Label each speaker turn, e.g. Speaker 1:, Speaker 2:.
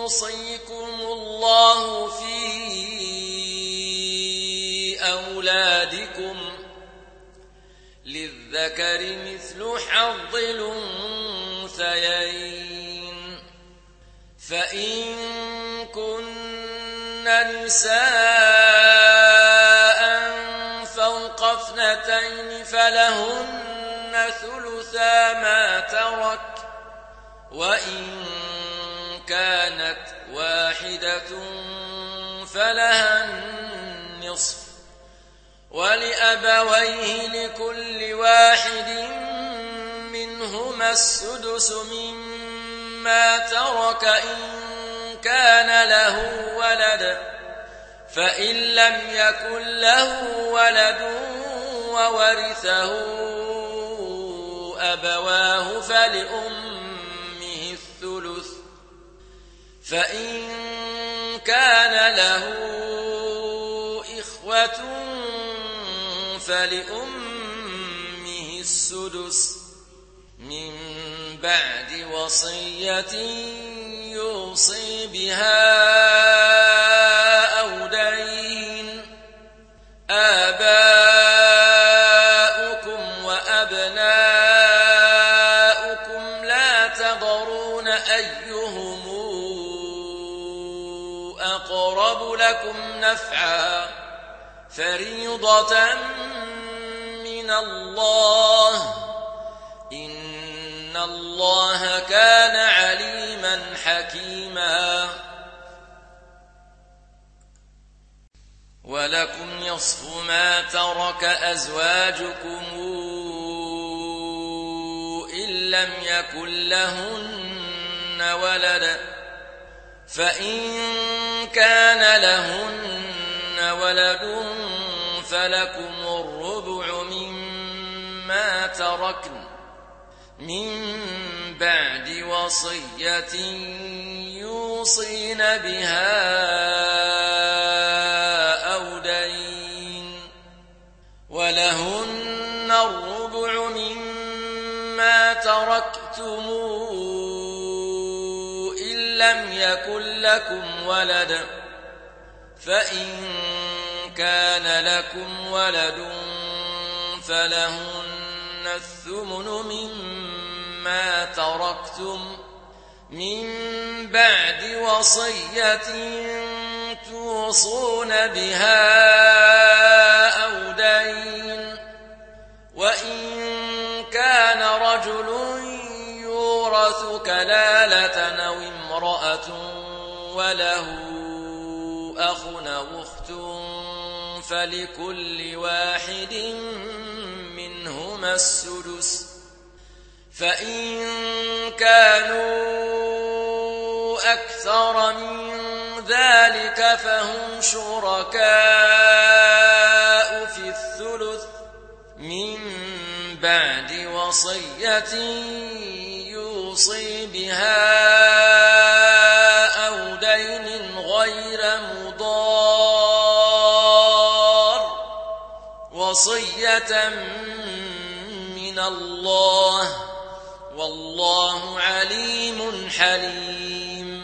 Speaker 1: يوصيكم الله في أولادكم للذكر مثل حظ الأنثيين فإن كن نساء فوق اثنتين فلهن ثلثا ما ترك وإن كانت واحدة فلها النصف ولأبويه لكل واحد منهما السدس مما ترك إن كان له ولد فإن لم يكن له ولد وورثه أبواه فلأمه الثلث فإن كان له إخوة فلأمه السدس من بعد وصية يوصي بها أو دين آباؤكم وأبناؤكم لا تدرون أيهم أقرب لكم نفعا فريضة من الله إن الله كان عليما حكيما ولكم نصف ما ترك أزواجكم إن لم يكن لهن ولد فإن كان لهن ولد فلكم الربع مما تركن من بعد وصية يوصين بها أو دين ولهن الربع مما تركتم إن لم يكن لكم ولد فإن كان لكم ولد فلهن الثمن مما تركتم من بعد وصية توصون بها أو دين وإن كان رجل يورث كلالة أو امرأة وله أخ أو أخت فلكل واحد منهما السدس فإن كانوا أكثر من ذلك فهم شركاء في الثلث من بعد وصية يوصي بها أو دين غير مضار وصية من الله والله عليم حليم